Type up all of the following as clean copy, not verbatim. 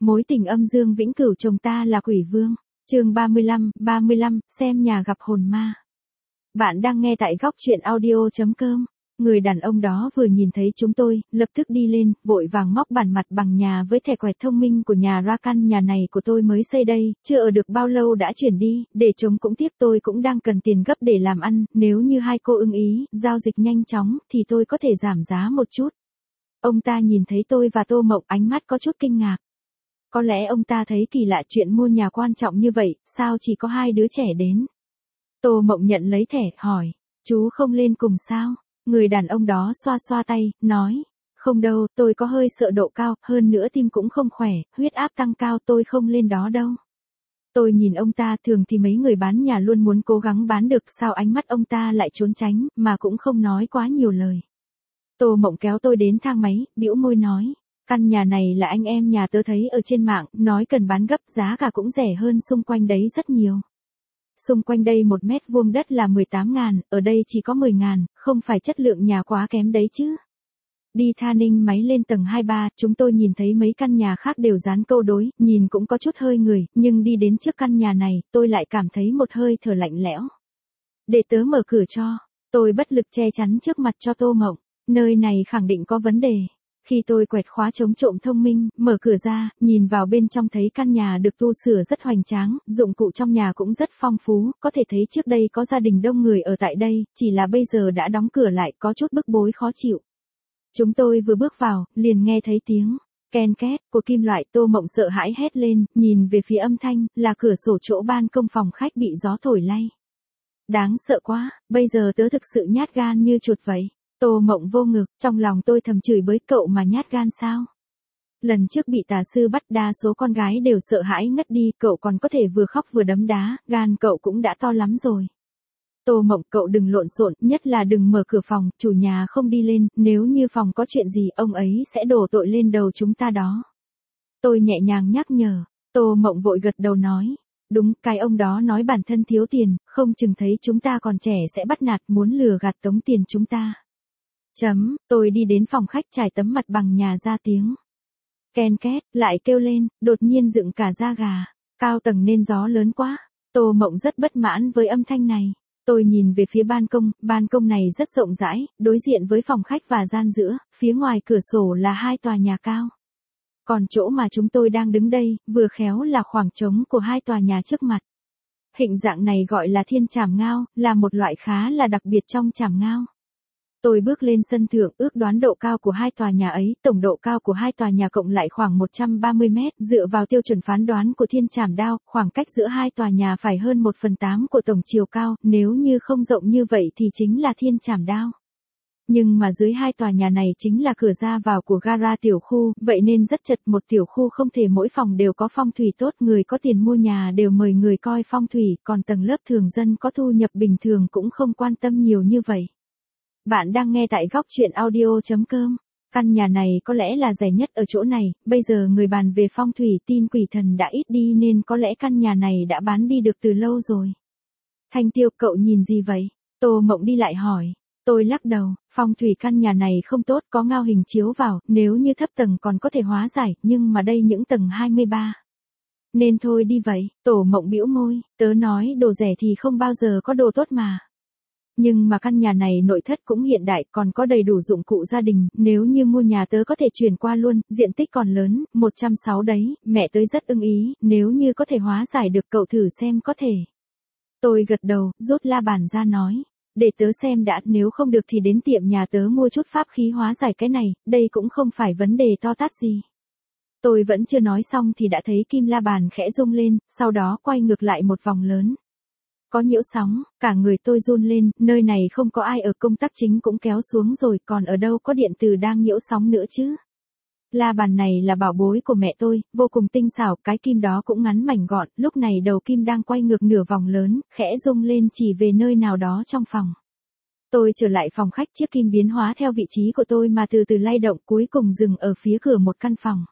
Mối tình âm dương vĩnh cửu chồng ta là quỷ vương. Chương 35, xem nhà gặp hồn ma. Bạn đang nghe tại góc truyện audio.com. Người đàn ông đó vừa nhìn thấy chúng tôi, lập tức đi lên, vội vàng móc bản mặt bằng nhà với thẻ quẹt thông minh của nhà ra. Căn nhà này của tôi mới xây đây, chưa ở được bao lâu đã chuyển đi, để trống cũng tiếc, tôi cũng đang cần tiền gấp để làm ăn, nếu như hai cô ưng ý, giao dịch nhanh chóng, thì tôi có thể giảm giá một chút. Ông ta nhìn thấy tôi và Tô Mộng, ánh mắt có chút kinh ngạc. Có lẽ ông ta thấy kỳ lạ, chuyện mua nhà quan trọng như vậy, sao chỉ có hai đứa trẻ đến. Tô Mộng nhận lấy thẻ, hỏi, chú không lên cùng sao? Người đàn ông đó xoa xoa tay, nói, không đâu, tôi có hơi sợ độ cao, hơn nữa tim cũng không khỏe, huyết áp tăng cao, tôi không lên đó đâu. Tôi nhìn ông ta, thường thì mấy người bán nhà luôn muốn cố gắng bán được, sao ánh mắt ông ta lại trốn tránh, mà cũng không nói quá nhiều lời. Tô Mộng kéo tôi đến thang máy, bĩu môi nói, căn nhà này là anh em nhà tớ thấy ở trên mạng, nói cần bán gấp, giá cả cũng rẻ hơn xung quanh đấy rất nhiều. Xung quanh đây 1 mét vuông đất là 18.000, ở đây chỉ có 10.000, không phải chất lượng nhà quá kém đấy chứ. Đi tha ninh máy lên tầng 23, chúng tôi nhìn thấy mấy căn nhà khác đều dán câu đối, nhìn cũng có chút hơi người, nhưng đi đến trước căn nhà này, tôi lại cảm thấy một hơi thở lạnh lẽo. Để tớ mở cửa cho, tôi bất lực che chắn trước mặt cho Tô Mộng, nơi này khẳng định có vấn đề. Khi tôi quẹt khóa chống trộm thông minh, mở cửa ra, nhìn vào bên trong thấy căn nhà được tu sửa rất hoành tráng, dụng cụ trong nhà cũng rất phong phú, có thể thấy trước đây có gia đình đông người ở tại đây, chỉ là bây giờ đã đóng cửa lại, có chút bức bối khó chịu. Chúng tôi vừa bước vào, liền nghe thấy tiếng ken két của kim loại. Tô Mộng sợ hãi hét lên, nhìn về phía âm thanh, là cửa sổ chỗ ban công phòng khách bị gió thổi lay. Đáng sợ quá, bây giờ tớ thực sự nhát gan như chuột vậy. Tô Mộng vô ngực, trong lòng tôi thầm chửi bới, cậu mà nhát gan sao? Lần trước bị tà sư bắt, đa số con gái đều sợ hãi ngất đi, cậu còn có thể vừa khóc vừa đấm đá, gan cậu cũng đã to lắm rồi. Tô Mộng, cậu đừng lộn xộn, nhất là đừng mở cửa phòng, chủ nhà không đi lên, nếu như phòng có chuyện gì, ông ấy sẽ đổ tội lên đầu chúng ta đó. Tôi nhẹ nhàng nhắc nhở. Tô Mộng vội gật đầu nói, đúng, cái ông đó nói bản thân thiếu tiền, không chừng thấy chúng ta còn trẻ sẽ bắt nạt, muốn lừa gạt tống tiền chúng ta. Tôi đi đến phòng khách, trải tấm mặt bằng nhà ra, tiếng ken két lại kêu lên, đột nhiên dựng cả da gà. Cao tầng nên gió lớn quá. Tô Mộng rất bất mãn với âm thanh này. Tôi nhìn về phía ban công này rất rộng rãi, đối diện với phòng khách và gian giữa, phía ngoài cửa sổ là 2 tòa nhà cao. Còn chỗ mà chúng tôi đang đứng đây, vừa khéo là khoảng trống của 2 tòa nhà trước mặt. Hình dạng này gọi là thiên trảm ngao, là một loại khá là đặc biệt trong trảm ngao. Tôi bước lên sân thượng, ước đoán độ cao của 2 tòa nhà ấy, tổng độ cao của 2 tòa nhà cộng lại khoảng 130 mét, dựa vào tiêu chuẩn phán đoán của thiên trảm đao, khoảng cách giữa 2 tòa nhà phải hơn 1/8 của tổng chiều cao, nếu như không rộng như vậy thì chính là thiên trảm đao. Nhưng mà dưới 2 tòa nhà này chính là cửa ra vào của gara tiểu khu, vậy nên rất chật, một tiểu khu không thể mỗi phòng đều có phong thủy tốt, người có tiền mua nhà đều mời người coi phong thủy, còn tầng lớp thường dân có thu nhập bình thường cũng không quan tâm nhiều như vậy. Bạn đang nghe tại góc truyện audio.com. Căn nhà này có lẽ là rẻ nhất ở chỗ này, bây giờ người bàn về phong thủy tin quỷ thần đã ít đi nên có lẽ căn nhà này đã bán đi được từ lâu rồi. Thanh Tiêu, cậu nhìn gì vậy? Tô Mộng đi lại hỏi. Tôi lắc đầu, phong thủy căn nhà này không tốt, có ngao hình chiếu vào, nếu như thấp tầng còn có thể hóa giải, nhưng mà đây những tầng 23. Nên thôi đi vậy. Tô Mộng bĩu môi, tớ nói đồ rẻ thì không bao giờ có đồ tốt mà. Nhưng mà căn nhà này nội thất cũng hiện đại, còn có đầy đủ dụng cụ gia đình, nếu như mua nhà tớ có thể chuyển qua luôn, diện tích còn lớn, 160 đấy, mẹ tớ rất ưng ý, nếu như có thể hóa giải được cậu thử xem có thể. Tôi gật đầu, rút la bàn ra nói, để tớ xem đã, nếu không được thì đến tiệm nhà tớ mua chút pháp khí hóa giải cái này, đây cũng không phải vấn đề to tát gì. Tôi vẫn chưa nói xong thì đã thấy kim la bàn khẽ rung lên, sau đó quay ngược lại một vòng lớn. Có nhiễu sóng, cả người tôi run lên, nơi này không có ai ở, công tắc chính cũng kéo xuống rồi, còn ở đâu có điện từ đang nhiễu sóng nữa chứ. La bàn này là bảo bối của mẹ tôi, vô cùng tinh xảo, cái kim đó cũng ngắn mảnh gọn, lúc này đầu kim đang quay ngược nửa vòng lớn, khẽ rung lên chỉ về nơi nào đó trong phòng. Tôi trở lại phòng khách, chiếc kim biến hóa theo vị trí của tôi mà từ từ lay động, cuối cùng dừng ở phía cửa một căn phòng.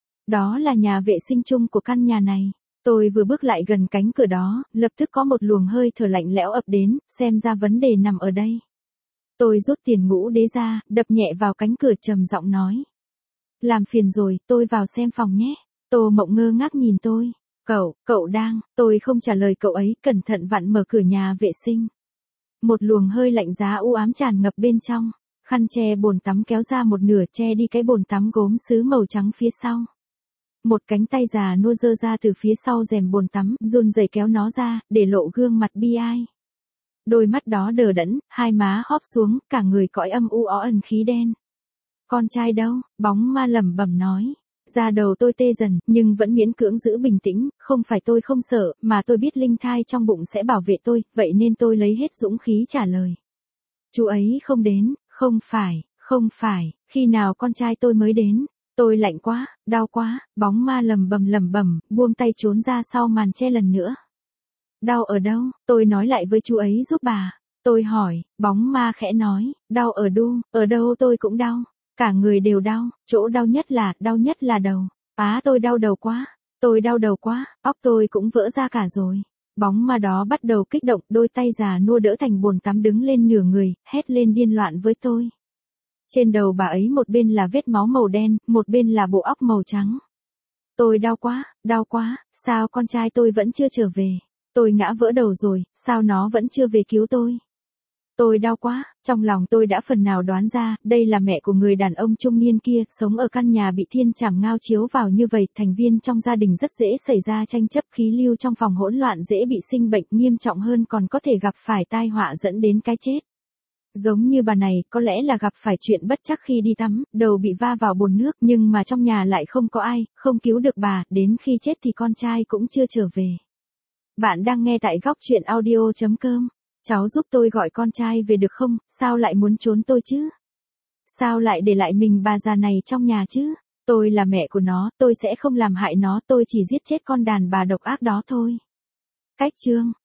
Đó là nhà vệ sinh chung của căn nhà này. Tôi vừa bước lại gần cánh cửa đó, lập tức có một luồng hơi thở lạnh lẽo ập đến, xem ra vấn đề nằm ở đây. Tôi rút tiền ngũ đế ra, đập nhẹ vào cánh cửa, trầm giọng nói. Làm phiền rồi, tôi vào xem phòng nhé. Tô Mộng ngơ ngác nhìn tôi. Cậu đang, tôi không trả lời cậu ấy, cẩn thận vặn mở cửa nhà vệ sinh. Một luồng hơi lạnh giá u ám tràn ngập bên trong, khăn che bồn tắm kéo ra một nửa che đi cái bồn tắm gốm sứ màu trắng phía sau. Một cánh tay già nua giơ ra từ phía sau rèm bồn tắm, run rẩy kéo nó ra, để lộ gương mặt bi ai. Đôi mắt đó đờ đẫn, hai má hóp xuống, cả người cõi âm u ẩn khí đen. Con trai đâu? Bóng ma lẩm bẩm nói. Da đầu tôi tê dần, nhưng vẫn miễn cưỡng giữ bình tĩnh, không phải tôi không sợ, mà tôi biết linh thai trong bụng sẽ bảo vệ tôi, vậy nên tôi lấy hết dũng khí trả lời. Chú ấy không đến, không phải, khi nào con trai tôi mới đến? Tôi lạnh quá, đau quá, bóng ma lẩm bẩm, buông tay trốn ra sau màn che lần nữa. Đau ở đâu? Tôi nói lại với chú ấy giúp bà. Tôi hỏi, bóng ma khẽ nói, đau ở đâu tôi cũng đau. Cả người đều đau, chỗ đau nhất là đầu. Tôi đau đầu quá, óc tôi cũng vỡ ra cả rồi. Bóng ma đó bắt đầu kích động, đôi tay già nua đỡ thành bồn tắm đứng lên nửa người, hét lên điên loạn với tôi. Trên đầu bà ấy một bên là vết máu màu đen, một bên là bộ óc màu trắng. Tôi đau quá, sao con trai tôi vẫn chưa trở về? Tôi ngã vỡ đầu rồi, sao nó vẫn chưa về cứu tôi? Tôi đau quá, trong lòng tôi đã phần nào đoán ra, đây là mẹ của người đàn ông trung niên kia, sống ở căn nhà bị thiên trảm ngao chiếu vào như vậy, thành viên trong gia đình rất dễ xảy ra tranh chấp, khí lưu trong phòng hỗn loạn, dễ bị sinh bệnh, nghiêm trọng hơn còn có thể gặp phải tai họa dẫn đến cái chết. Giống như bà này, có lẽ là gặp phải chuyện bất trắc khi đi tắm, đầu bị va vào bồn nước, nhưng mà trong nhà lại không có ai, không cứu được bà, đến khi chết thì con trai cũng chưa trở về. Bạn đang nghe tại Góc Chuyện Audio.com. Cháu giúp tôi gọi con trai về được không? Sao lại muốn trốn tôi chứ? Sao lại để lại mình bà già này trong nhà chứ? Tôi là mẹ của nó, tôi sẽ không làm hại nó, tôi chỉ giết chết con đàn bà độc ác đó thôi. Cách chương